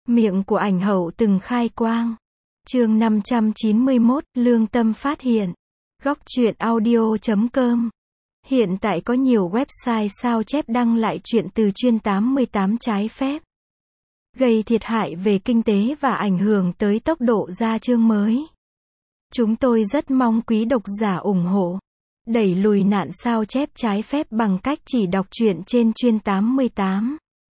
Miệng của ảnh hậu từng khai quang. Chương 591, lương tâm phát hiện. Góc truyện audio.com. Hiện tại có nhiều website sao chép đăng lại chuyện từ chuyên 88 trái phép, gây thiệt hại về kinh tế và ảnh hưởng tới tốc độ ra chương mới. Chúng tôi rất mong quý độc giả ủng hộ, đẩy lùi nạn sao chép trái phép bằng cách chỉ đọc truyện trên chuyên 88.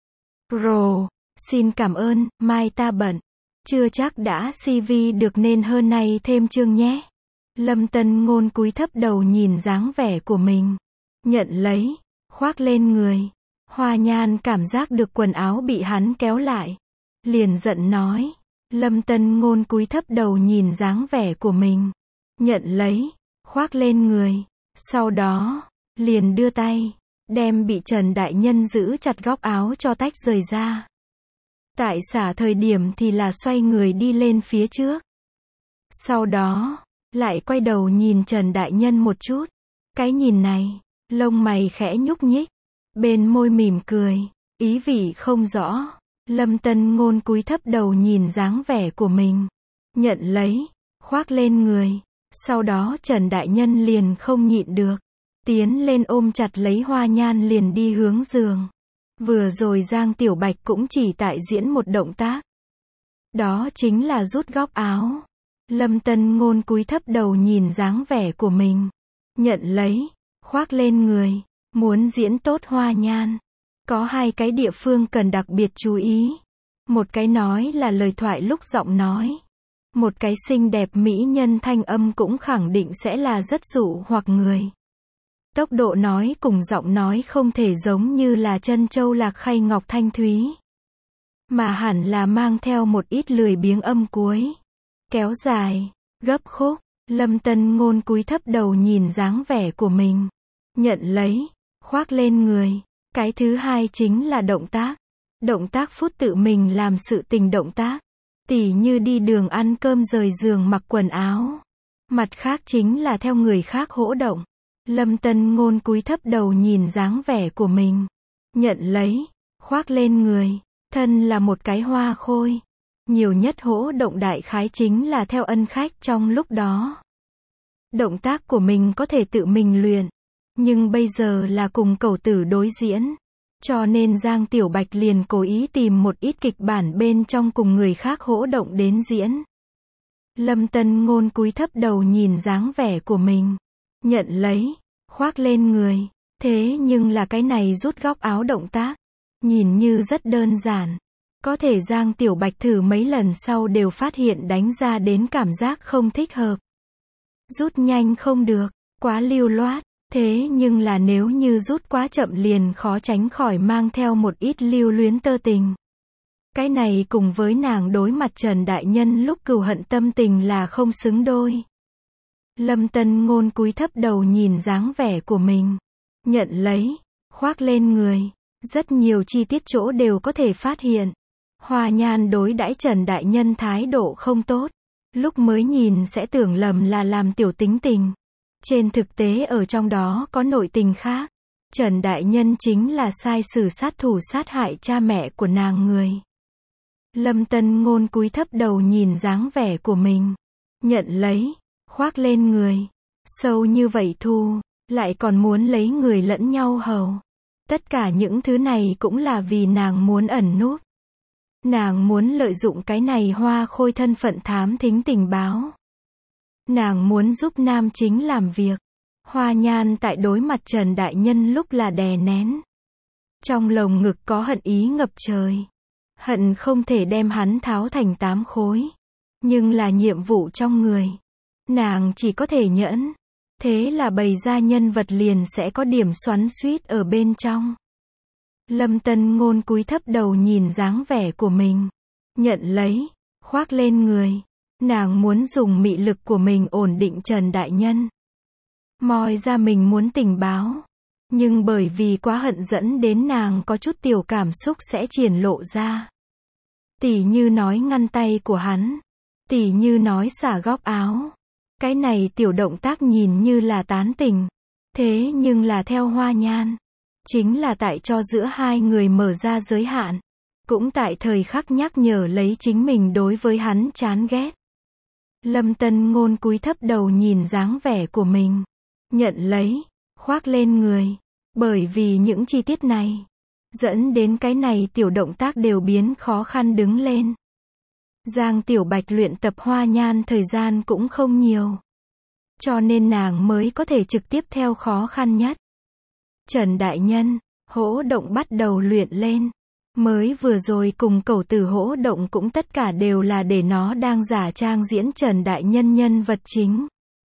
Pro. Xin cảm ơn, mai ta bận. Chưa chắc đã CV được nên hơn nay thêm chương nhé. Lâm Tân Ngôn cúi thấp đầu nhìn dáng vẻ của mình. Nhận lấy, khoác lên người. Hoa Nhan cảm giác được quần áo bị hắn kéo lại, liền giận nói. Lâm Tân Ngôn cúi thấp đầu nhìn dáng vẻ của mình. Nhận lấy, khoác lên người. Sau đó, liền đưa tay, đem bị Trần Đại Nhân giữ chặt góc áo cho tách rời ra. Tại xả thời điểm thì là xoay người đi lên phía trước. Sau đó, lại quay đầu nhìn Trần Đại Nhân một chút. Cái nhìn này, lông mày khẽ nhúc nhích, bên môi mỉm cười, ý vị không rõ. Lâm Tân Ngôn cúi thấp đầu nhìn dáng vẻ của mình. Nhận lấy, khoác lên người. Sau đó Trần Đại Nhân liền không nhịn được, tiến lên ôm chặt lấy Hoa Nhan liền đi hướng giường. Vừa rồi Giang Tiểu Bạch cũng chỉ tại diễn một động tác. Đó chính là rút góc áo. Lâm Tân Ngôn cúi thấp đầu nhìn dáng vẻ của mình. Nhận lấy, khoác lên người. Muốn diễn tốt Hoa Nhan, có hai cái địa phương cần đặc biệt chú ý. Một cái nói là lời thoại lúc giọng nói. Một cái xinh đẹp mỹ nhân thanh âm cũng khẳng định sẽ là rất dụ hoặc người. Tốc độ nói cùng giọng nói không thể giống như là Trân Châu Lạc Khay Ngọc Thanh Thúy, mà hẳn là mang theo một ít lười biếng âm cuối, kéo dài, gấp khúc. Lâm Tân Ngôn cúi thấp đầu nhìn dáng vẻ của mình. Nhận lấy, khoác lên người. Cái thứ hai chính là động tác. Động tác phút tự mình làm sự tình động tác. Tỉ như đi đường ăn cơm rời giường mặc quần áo. Mặt khác chính là theo người khác hỗ động. Lâm Tân Ngôn cúi thấp đầu nhìn dáng vẻ của mình. Nhận lấy, khoác lên người. Thân là một cái hoa khôi. Nhiều nhất hỗ động đại khái chính là theo ân khách trong lúc đó. Động tác của mình có thể tự mình luyện. Nhưng bây giờ là cùng cẩu tử đối diễn. Cho nên Giang Tiểu Bạch liền cố ý tìm một ít kịch bản bên trong cùng người khác hỗ động đến diễn. Lâm Tân Ngôn cúi thấp đầu nhìn dáng vẻ của mình. Nhận lấy, khoác lên người. Thế nhưng là cái này rút góc áo động tác, nhìn như rất đơn giản. Có thể Giang Tiểu Bạch thử mấy lần sau đều phát hiện đánh ra đến cảm giác không thích hợp. Rút nhanh không được, quá lưu loát. Thế nhưng là nếu như rút quá chậm liền khó tránh khỏi mang theo một ít lưu luyến tơ tình. Cái này cùng với nàng đối mặt Trần Đại Nhân lúc cừu hận tâm tình là không xứng đôi. Lâm Tân Ngôn cúi thấp đầu nhìn dáng vẻ của mình. Nhận lấy, khoác lên người. Rất nhiều chi tiết chỗ đều có thể phát hiện. Hoa Nhan đối đãi Trần Đại Nhân thái độ không tốt. Lúc mới nhìn sẽ tưởng lầm là làm tiểu tính tình. Trên thực tế ở trong đó có nội tình khác. Trần Đại Nhân chính là sai sử sát thủ sát hại cha mẹ của nàng người. Lâm Tân Ngôn cúi thấp đầu nhìn dáng vẻ của mình. Nhận lấy, khoác lên người. Sâu như vậy thu, lại còn muốn lấy người lẫn nhau hầu. Tất cả những thứ này cũng là vì nàng muốn ẩn núp. Nàng muốn lợi dụng cái này hoa khôi thân phận thám thính tình báo. Nàng muốn giúp nam chính làm việc. Hoa Nhan tại đối mặt Trần Đại Nhân lúc là đè nén. Trong lồng ngực có hận ý ngập trời. Hận không thể đem hắn tháo thành 8 khối. Nhưng là nhiệm vụ trong người. Nàng chỉ có thể nhẫn. Thế là bày ra nhân vật liền sẽ có điểm xoắn xuýt ở bên trong. Lâm Tân Ngôn cúi thấp đầu nhìn dáng vẻ của mình. Nhận lấy, khoác lên người. Nàng muốn dùng mị lực của mình ổn định Trần Đại Nhân. Moi ra mình muốn tình báo. Nhưng bởi vì quá hận dẫn đến nàng có chút tiểu cảm xúc sẽ triển lộ ra. Tỉ như nói ngăn tay của hắn. Tỉ như nói xả góc áo. Cái này tiểu động tác nhìn như là tán tình. Thế nhưng là theo Hoa Nhan. Chính là tại cho giữa hai người mở ra giới hạn. cũng tại thời khắc nhắc nhở lấy chính mình đối với hắn chán ghét. Lâm Tân Ngôn cúi thấp đầu nhìn dáng vẻ của mình. Nhận lấy, khoác lên người. Bởi vì những chi tiết này, dẫn đến cái này tiểu động tác đều biến khó khăn đứng lên. Giang Tiểu Bạch luyện tập hoa nhan thời gian cũng không nhiều. Cho nên nàng mới có thể trực tiếp theo khó khăn nhất. Trần Đại Nhân, hỗ động bắt đầu luyện lên. Mới vừa rồi cùng Cẩu Tử hỗ động cũng tất cả đều là để nó đang giả trang diễn Trần Đại Nhân nhân vật chính.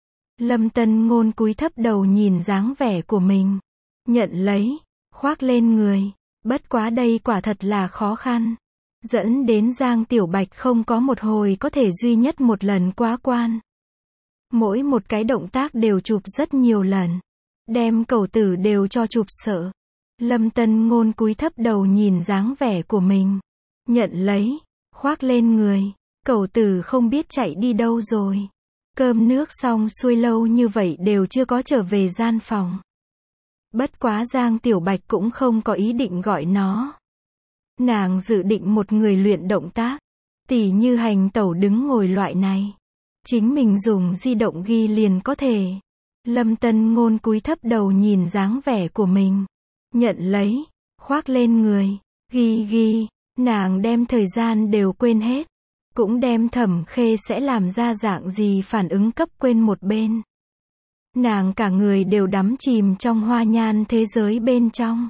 Lâm Tân Ngôn cúi thấp đầu nhìn dáng vẻ của mình. Nhận lấy, khoác lên người. Bất quá đây quả thật là khó khăn. Dẫn đến Giang Tiểu Bạch không có một hồi có thể duy nhất một lần quá quan. Mỗi một cái động tác đều chụp rất nhiều lần. Đem Cẩu Tử đều cho chụp sợ. Lâm Tân Ngôn cúi thấp đầu nhìn dáng vẻ của mình. Nhận lấy, khoác lên người. Cẩu Tử không biết chạy đi đâu rồi. Cơm nước xong xuôi lâu như vậy đều chưa có trở về gian phòng. Bất quá Giang Tiểu Bạch cũng không có ý định gọi nó. Nàng dự định một người luyện động tác. Tỉ như hành tẩu đứng ngồi loại này. Chính mình dùng di động ghi liền có thể. Lâm Tân Ngôn cúi thấp đầu nhìn dáng vẻ của mình. Nhận lấy, khoác lên người. Ghi, nàng đem thời gian đều quên hết. Cũng đem Thẩm Khê sẽ làm ra dạng gì phản ứng cấp quên một bên. Nàng cả người đều đắm chìm trong hoa nhan thế giới bên trong.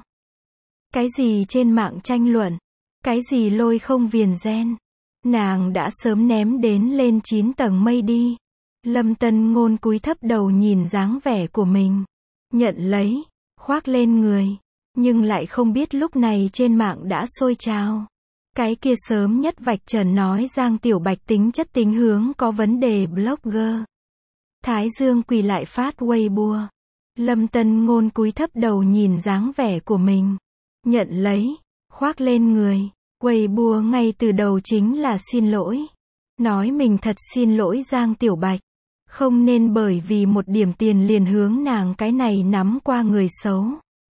Cái gì trên mạng tranh luận, cái gì lôi không viền gen, nàng đã sớm ném đến lên 9 tầng mây đi. Lâm Tân Ngôn cúi thấp đầu nhìn dáng vẻ của mình. Nhận lấy, khoác lên người. Nhưng lại không biết lúc này trên mạng đã sôi trào. Cái kia sớm nhất vạch trần nói Giang Tiểu Bạch tính chất tính hướng có vấn đề blogger. Thái Dương quỳ lại phát Weibo. Lâm Tân Ngôn cúi thấp đầu nhìn dáng vẻ của mình. Nhận lấy, khoác lên người. Weibo ngay từ đầu chính là xin lỗi. Nói mình thật xin lỗi Giang Tiểu Bạch. Không nên bởi vì một điểm tiền liền hướng nàng cái này nắm qua người xấu.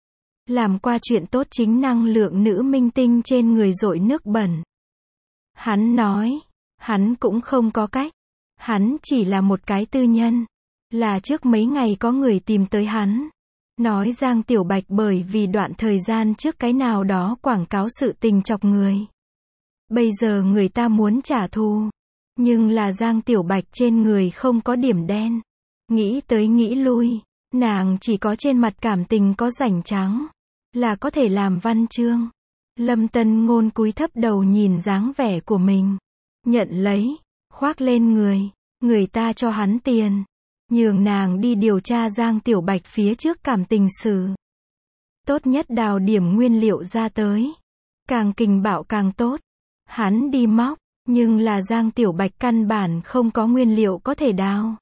Làm qua chuyện tốt chính năng lượng nữ minh tinh trên người dội nước bẩn. Hắn nói, hắn cũng không có cách. Hắn chỉ là một cái tư nhân. Là trước mấy ngày có người tìm tới hắn. Nói Giang Tiểu Bạch bởi vì đoạn thời gian trước cái nào đó quảng cáo sự tình chọc người. Bây giờ người ta muốn trả thù. Nhưng là Giang Tiểu Bạch trên người không có điểm đen. Nghĩ tới nghĩ lui. Nàng chỉ có trên mặt cảm tình có rảnh trắng. Là có thể làm văn chương. Lâm Tân Ngôn cúi thấp đầu nhìn dáng vẻ của mình. Nhận lấy, khoác lên người. Người ta cho hắn tiền. Nhường nàng đi điều tra Giang Tiểu Bạch phía trước cảm tình sử. Tốt nhất đào điểm nguyên liệu ra tới. Càng kình bạo càng tốt. Hắn đi móc. Nhưng là Giang Tiểu Bạch căn bản không có nguyên liệu có thể đào.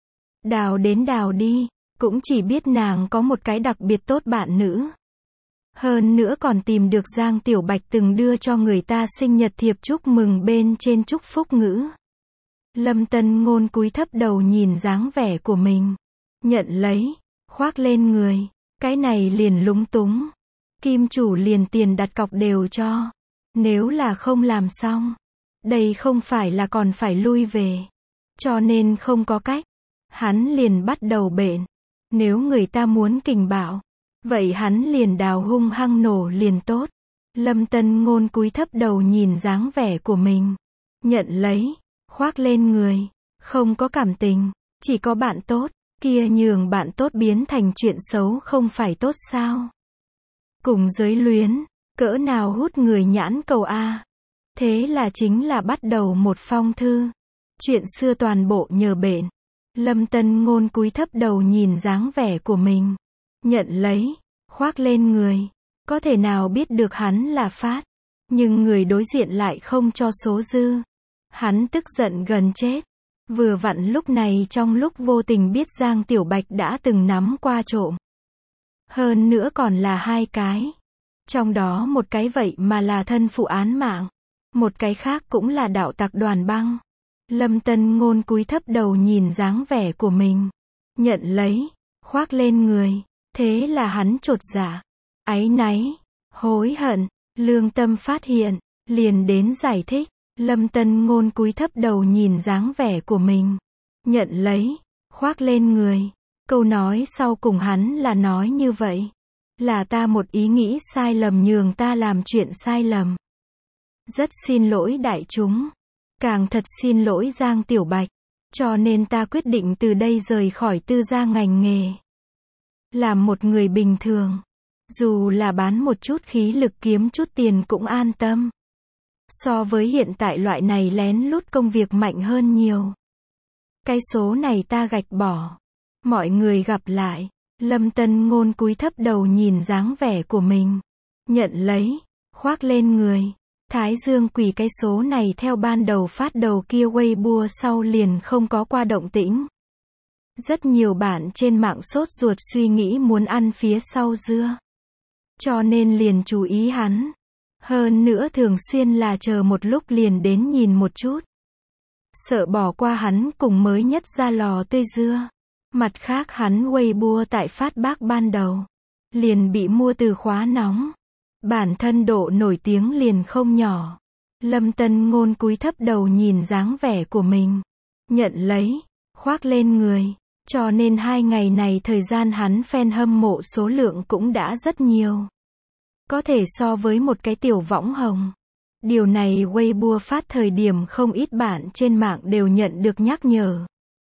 Đào đến đào đi. Cũng chỉ biết nàng có một cái đặc biệt tốt bạn nữ. Hơn nữa còn tìm được Giang Tiểu Bạch từng đưa cho người ta sinh nhật thiệp chúc mừng bên trên chúc phúc ngữ. Lâm Tân Ngôn cúi thấp đầu nhìn dáng vẻ của mình. Nhận lấy, khoác lên người. Cái này liền lúng túng. Kim chủ liền tiền đặt cọc đều cho. Nếu là không làm xong, đây không phải là còn phải lui về. Cho nên không có cách. Hắn liền bắt đầu bện. Nếu người ta muốn kình bạo, vậy hắn liền đào hung hăng nổ liền tốt. Lâm Tân Ngôn cúi thấp đầu nhìn dáng vẻ của mình. Nhận lấy, khoác lên người. Không có cảm tình, chỉ có bạn tốt. Kia nhường bạn tốt biến thành chuyện xấu không phải tốt sao? Cùng giới luyến, cỡ nào hút người nhãn cầu a. Thế là chính là bắt đầu một phong thư. Chuyện xưa toàn bộ nhờ bện. Lâm Tân Ngôn cúi thấp đầu nhìn dáng vẻ của mình. Nhận lấy, khoác lên người. Có thể nào biết được hắn là phát. Nhưng người đối diện lại không cho số dư. Hắn tức giận gần chết. Vừa vặn lúc này trong lúc vô tình biết Giang Tiểu Bạch đã từng nắm qua trộm. Hơn nữa còn là 2 cái. Trong đó một cái vậy mà là thân phụ án mạng. Một cái khác cũng là đạo tặc Đoàn Băng. Lâm Tân Ngôn cúi thấp đầu nhìn dáng vẻ của mình. Nhận lấy, khoác lên người. Thế là hắn chột dạ, áy náy, hối hận, lương tâm phát hiện. liền đến giải thích. Lâm Tân Ngôn cúi thấp đầu nhìn dáng vẻ của mình. Nhận lấy, khoác lên người. Câu nói sau cùng hắn là nói như vậy. Là ta một ý nghĩ sai lầm nhường ta làm chuyện sai lầm. Rất xin lỗi đại chúng. Càng thật xin lỗi Giang Tiểu Bạch. Cho nên ta quyết định từ đây rời khỏi tư gia ngành nghề. Làm một người bình thường. Dù là bán một chút khí lực kiếm chút tiền cũng an tâm. So với hiện tại loại này lén lút công việc mạnh hơn nhiều. Cái số này ta gạch bỏ. Mọi người gặp lại. Lâm Tân Ngôn cúi thấp đầu nhìn dáng vẻ của mình. Nhận lấy, khoác lên người. Thái Dương Quỷ cái số này theo ban đầu phát đầu kia Weibo sau liền không có qua động tĩnh. Rất nhiều bạn trên mạng sốt ruột suy nghĩ muốn ăn phía sau dưa. Cho nên liền chú ý hắn. Hơn nữa thường xuyên là chờ một lúc liền đến nhìn một chút. Sợ bỏ qua hắn cùng mới nhất ra lò tươi dưa. Mặt khác hắn Weibo tại phát bác ban đầu. Liền bị mua từ khóa nóng. Bản thân độ nổi tiếng liền không nhỏ. Lâm Tân Ngôn cúi thấp đầu nhìn dáng vẻ của mình. Nhận lấy, khoác lên người. Cho nên 2 ngày này thời gian hắn fan hâm mộ số lượng cũng đã rất nhiều. Có thể so với một cái tiểu võng hồng. Điều này Weibo phát thời điểm không ít bạn trên mạng đều nhận được nhắc nhở.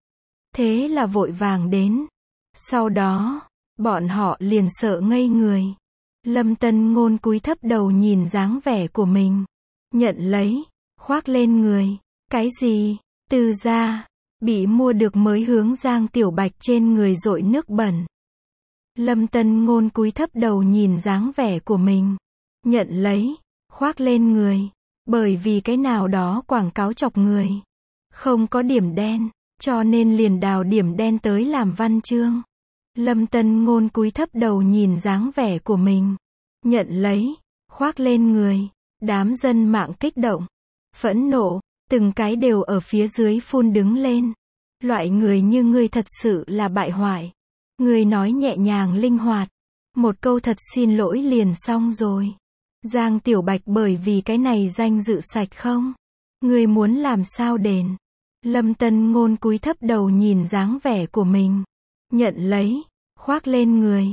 Thế là vội vàng đến. Sau đó, bọn họ liền sợ ngây người. Lâm Tân Ngôn cúi thấp đầu nhìn dáng vẻ của mình. Nhận lấy, khoác lên người. Cái gì? Tư gia, bị mua được mới hướng Giang Tiểu Bạch trên người dội nước bẩn. Lâm Tân Ngôn cúi thấp đầu nhìn dáng vẻ của mình. Nhận lấy, khoác lên người. Bởi vì cái nào đó quảng cáo chọc người. Không có điểm đen, cho nên liền đào điểm đen tới làm văn chương. Lâm Tân Ngôn cúi thấp đầu nhìn dáng vẻ của mình. Nhận lấy, khoác lên người. Đám dân mạng kích động, phẫn nộ, từng cái đều ở phía dưới phun đứng lên. Loại người như ngươi thật sự là bại hoại. Ngươi nói nhẹ nhàng linh hoạt. Một câu thật xin lỗi liền xong rồi. Giang Tiểu Bạch bởi vì cái này danh dự sạch không? Ngươi muốn làm sao đền? Lâm Tân Ngôn cúi thấp đầu nhìn dáng vẻ của mình. Nhận lấy, khoác lên người.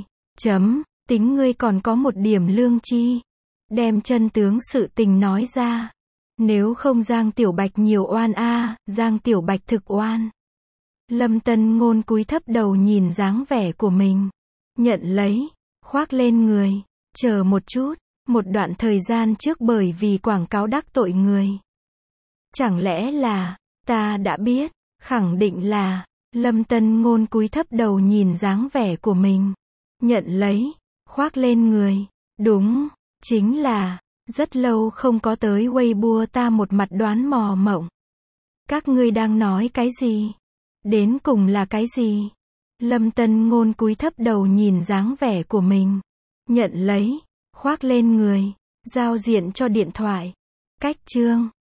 Tính ngươi còn có một điểm lương chi. Đem chân tướng sự tình nói ra. Nếu không Giang Tiểu Bạch nhiều oan a, Giang Tiểu Bạch thực oan. Lâm Tân Ngôn cúi thấp đầu nhìn dáng vẻ của mình. Nhận lấy, khoác lên người. Chờ một chút, một đoạn thời gian trước bởi vì quảng cáo đắc tội người. Chẳng lẽ là, ta đã biết, khẳng định là, Lâm Tân Ngôn cúi thấp đầu nhìn dáng vẻ của mình. Nhận lấy, khoác lên người. Đúng, chính là, rất lâu không có tới Weibo ta một mặt đoán mò mộng. Các ngươi đang nói cái gì? Đến cùng là cái gì? Lâm Tân Ngôn cúi thấp đầu nhìn dáng vẻ của mình. Nhận lấy, khoác lên người. Giao diện cho điện thoại. Cách chương